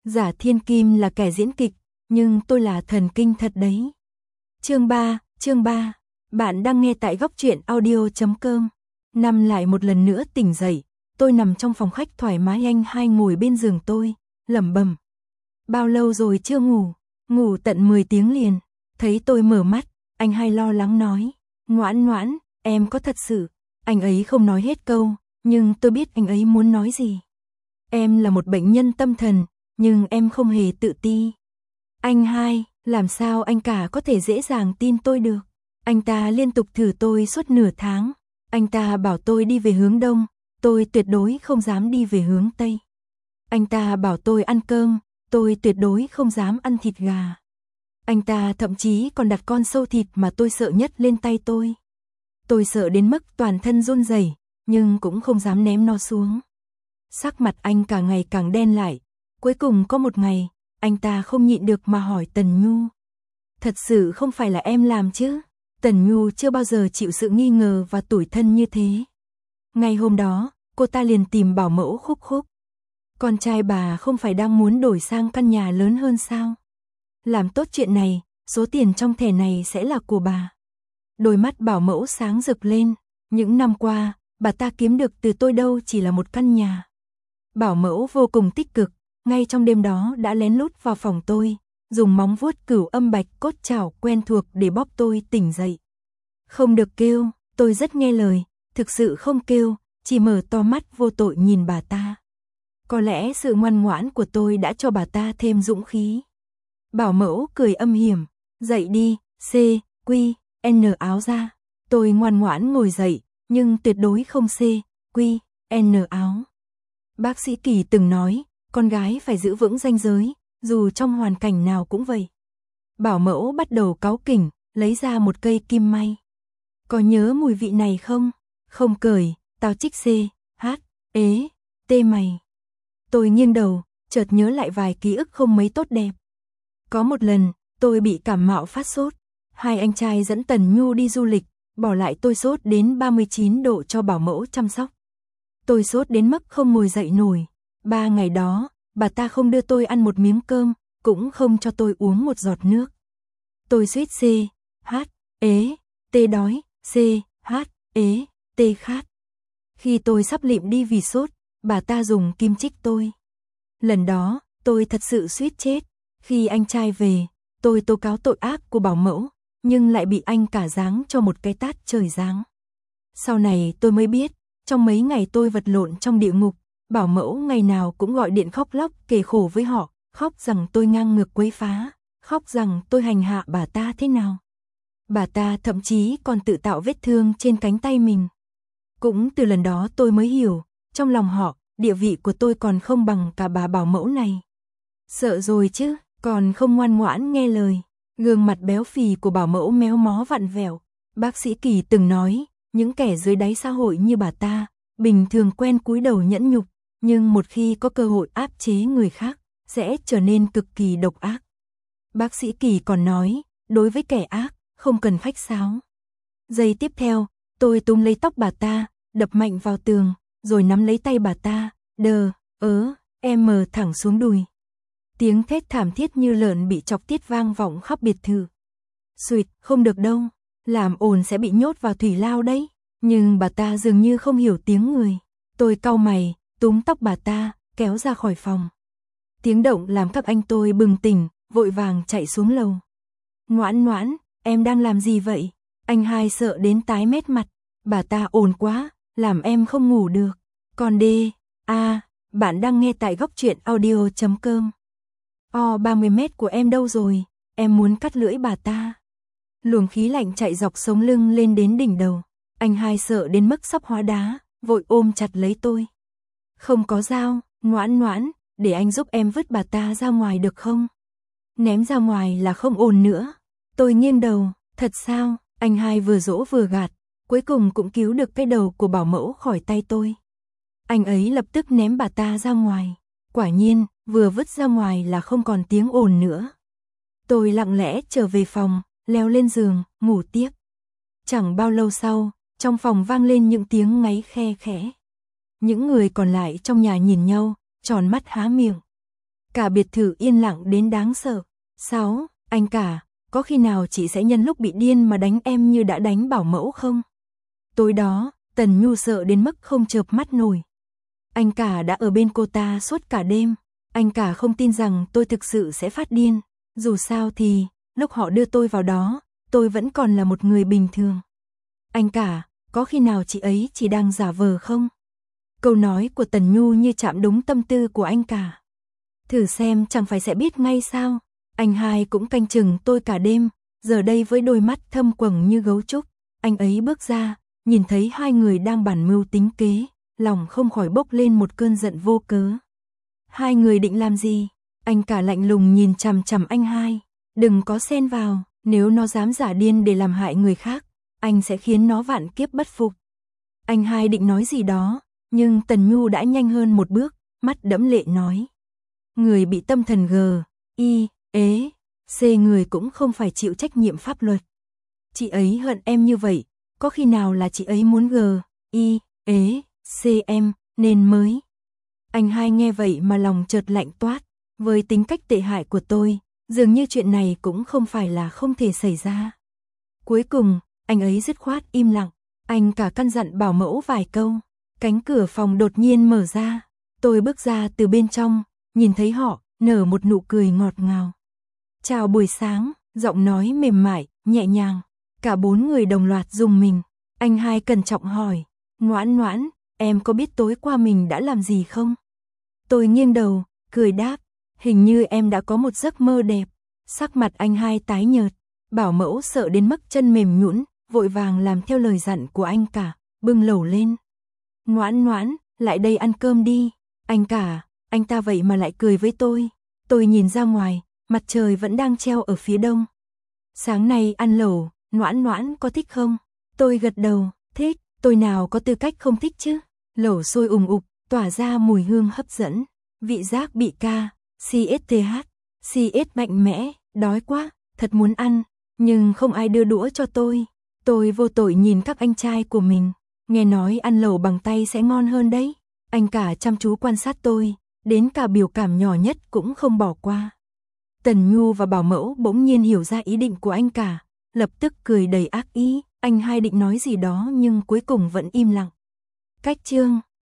Giả Thiên Kim là kẻ diễn kịch, nhưng tôi là thần kinh thật đấy. Chương 3, bạn đang nghe tại góc truyện audio.com. Nằm lại một lần nữa tỉnh dậy, tôi nằm trong phòng khách thoải mái, anh hai ngồi bên giường tôi, lẩm bẩm. Bao lâu rồi chưa ngủ? Ngủ tận 10 tiếng liền. Thấy tôi mở mắt, anh hai lo lắng nói, Ngoãn Ngoãn, em có thật sự? Anh ấy không nói hết câu, nhưng tôi biết anh ấy muốn nói gì. Em là một bệnh nhân tâm thần, nhưng em không hề tự ti. Anh hai, làm sao anh cả có thể dễ dàng tin tôi được? Anh ta liên tục thử tôi suốt nửa tháng. Anh ta bảo tôi đi về hướng đông, tôi tuyệt đối không dám đi về hướng tây. Anh ta bảo tôi ăn cơm, tôi tuyệt đối không dám ăn thịt gà. Anh ta thậm chí còn đặt con sâu thịt mà tôi sợ nhất lên tay tôi. Tôi sợ đến mức toàn thân run rẩy, nhưng cũng không dám ném nó xuống. Sắc mặt anh càng ngày càng đen lại. Cuối cùng có một ngày, anh ta không nhịn được mà hỏi Tần Nhu. Thật sự không phải là em làm chứ? Tần Nhu chưa bao giờ chịu sự nghi ngờ và tủi thân như thế. Ngày hôm đó, cô ta liền tìm bảo mẫu Khúc Khúc. Con trai bà không phải đang muốn đổi sang căn nhà lớn hơn sao? Làm tốt chuyện này, số tiền trong thẻ này sẽ là của bà. Đôi mắt bảo mẫu sáng rực lên. Những năm qua, bà ta kiếm được từ tôi đâu chỉ là một căn nhà. Bảo mẫu vô cùng tích cực, ngay trong đêm đó đã lén lút vào phòng tôi, dùng móng vuốt cửu âm bạch cốt chảo quen thuộc để bóp tôi tỉnh dậy. Không được kêu, tôi rất nghe lời, thực sự không kêu, chỉ mở to mắt vô tội nhìn bà ta. Có lẽ sự ngoan ngoãn của tôi đã cho bà ta thêm dũng khí. Bảo mẫu cười âm hiểm, dậy đi, C, Q, N áo ra. Tôi ngoan ngoãn ngồi dậy, nhưng tuyệt đối không C, Q, N áo. Bác sĩ Kỳ từng nói, con gái phải giữ vững ranh giới, dù trong hoàn cảnh nào cũng vậy. Bảo mẫu bắt đầu cáu kỉnh, lấy ra một cây kim may. Có nhớ mùi vị này không? Không cười, tao trích C, H, ế, T mày. Tôi nghiêng đầu, chợt nhớ lại vài ký ức không mấy tốt đẹp. Có một lần, tôi bị cảm mạo phát sốt. Hai anh trai dẫn Tần Nhu đi du lịch, bỏ lại tôi sốt đến 39 độ cho bảo mẫu chăm sóc. Tôi sốt đến mức không ngồi dậy nổi. 3 ngày đó, bà ta không đưa tôi ăn một miếng cơm, cũng không cho tôi uống một giọt nước. Tôi suýt C, H, ế, T đói, C, H, ế, T khát. Khi tôi sắp lịm đi vì sốt, bà ta dùng kim chích tôi. Lần đó, tôi thật sự suýt chết. Khi anh trai về, tôi tố cáo tội ác của bảo mẫu, nhưng lại bị anh cả giáng cho một cái tát trời giáng. Sau này tôi mới biết, trong mấy ngày tôi vật lộn trong địa ngục, bảo mẫu ngày nào cũng gọi điện khóc lóc kể khổ với họ, khóc rằng tôi ngang ngược quấy phá, khóc rằng tôi hành hạ bà ta thế nào. Bà ta thậm chí còn tự tạo vết thương trên cánh tay mình. Cũng từ lần đó tôi mới hiểu, trong lòng họ, địa vị của tôi còn không bằng cả bà bảo mẫu này. Sợ rồi chứ, còn không ngoan ngoãn nghe lời. Gương mặt béo phì của bảo mẫu méo mó vặn vẹo. Bác sĩ Kỳ từng nói, những kẻ dưới đáy xã hội như bà ta, bình thường quen cúi đầu nhẫn nhục, nhưng một khi có cơ hội áp chế người khác, sẽ trở nên cực kỳ độc ác. Bác sĩ Kỳ còn nói, đối với kẻ ác, không cần khách sáo. Giây tiếp theo, tôi túm lấy tóc bà ta, đập mạnh vào tường, rồi nắm lấy tay bà ta, em thẳng xuống đùi. Tiếng thét thảm thiết như lợn bị chọc tiết vang vọng khắp biệt thự. Xuyệt, không được đâu, làm ồn sẽ bị nhốt vào thủy lao đấy. Nhưng bà ta dường như không hiểu tiếng người. Tôi cau mày, túm tóc bà ta, kéo ra khỏi phòng. Tiếng động làm các anh tôi bừng tỉnh, vội vàng chạy xuống lầu. Ngoãn Ngoãn, em đang làm gì vậy? Anh hai sợ đến tái mét mặt. Bà ta ồn quá, làm em không ngủ được. Còn bạn đang nghe tại góc truyện audio.com. 30 mét của em đâu rồi? Em muốn cắt lưỡi bà ta. Luồng khí lạnh chạy dọc sống lưng lên đến đỉnh đầu. Anh hai sợ đến mức sắp hóa đá, vội ôm chặt lấy tôi. Không có dao, Ngoãn Ngoãn, để anh giúp em vứt bà ta ra ngoài được không? Ném ra ngoài là không ổn nữa. Tôi nghiêng đầu, thật sao? Anh hai vừa dỗ vừa gạt, cuối cùng cũng cứu được cái đầu của bảo mẫu khỏi tay tôi. Anh ấy lập tức ném bà ta ra ngoài. Quả nhiên, vừa vứt ra ngoài là không còn tiếng ồn nữa. Tôi lặng lẽ trở về phòng, leo lên giường, ngủ tiếp. Chẳng bao lâu sau, trong phòng vang lên những tiếng ngáy khe khẽ. Những người còn lại trong nhà nhìn nhau, tròn mắt há miệng. Cả biệt thự yên lặng đến đáng sợ. 6. Anh cả, có khi nào chị sẽ nhân lúc bị điên mà đánh em như đã đánh bảo mẫu không? Tối đó, Tần Nhu sợ đến mức không chợp mắt nổi. Anh cả đã ở bên cô ta suốt cả đêm. Anh cả không tin rằng tôi thực sự sẽ phát điên. Dù sao thì, lúc họ đưa tôi vào đó, tôi vẫn còn là một người bình thường. Anh cả, có khi nào chị ấy chỉ đang giả vờ không? Câu nói của Tần Nhu như chạm đúng tâm tư của anh cả. Thử xem chẳng phải sẽ biết ngay sao. Anh hai cũng canh chừng tôi cả đêm, giờ đây với đôi mắt thâm quầng như gấu trúc, anh ấy bước ra, nhìn thấy hai người đang bàn mưu tính kế, lòng không khỏi bốc lên một cơn giận vô cớ. Hai người định làm gì? Anh cả lạnh lùng nhìn chằm chằm anh hai. Đừng có xen vào, nếu nó dám giả điên để làm hại người khác, anh sẽ khiến nó vạn kiếp bất phục. Anh hai định nói gì đó, nhưng Tần Nhu đã nhanh hơn một bước, mắt đẫm lệ nói. Người bị tâm thần C người cũng không phải chịu trách nhiệm pháp luật. Chị ấy hận em như vậy, có khi nào là chị ấy muốn C em, nên mới. Anh hai nghe vậy mà lòng chợt lạnh toát, với tính cách tệ hại của tôi, dường như chuyện này cũng không phải là không thể xảy ra. Cuối cùng, anh ấy dứt khoát im lặng, anh cả căn dặn bảo mẫu vài câu, cánh cửa phòng đột nhiên mở ra, tôi bước ra từ bên trong, nhìn thấy họ, nở một nụ cười ngọt ngào. Chào buổi sáng, giọng nói mềm mại, nhẹ nhàng, cả bốn người đồng loạt rùng mình. Anh hai cẩn trọng hỏi, Ngoãn Ngoãn, em có biết tối qua mình đã làm gì không? Tôi nghiêng đầu, cười đáp, hình như em đã có một giấc mơ đẹp. Sắc mặt anh hai tái nhợt, bảo mẫu sợ đến mức chân mềm nhũn, vội vàng làm theo lời dặn của anh cả, bưng lẩu lên. Ngoãn Ngoãn, lại đây ăn cơm đi. Anh cả, anh ta vậy mà lại cười với tôi. Tôi nhìn ra ngoài, mặt trời vẫn đang treo ở phía đông. Sáng nay ăn lẩu, Ngoãn Ngoãn có thích không? Tôi gật đầu, thích, tôi nào có tư cách không thích chứ. Lẩu sôi ùng ục, tỏa ra mùi hương hấp dẫn, vị giác bị CSH mạnh mẽ, đói quá, thật muốn ăn, nhưng không ai đưa đũa cho tôi. Tôi vô tội nhìn các anh trai của mình, nghe nói ăn lẩu bằng tay sẽ ngon hơn đấy. Anh cả chăm chú quan sát tôi, đến cả biểu cảm nhỏ nhất cũng không bỏ qua. Tần Nhu và bảo mẫu bỗng nhiên hiểu ra ý định của anh cả, lập tức cười đầy ác ý. Anh hai định nói gì đó nhưng cuối cùng vẫn im lặng. Cách chương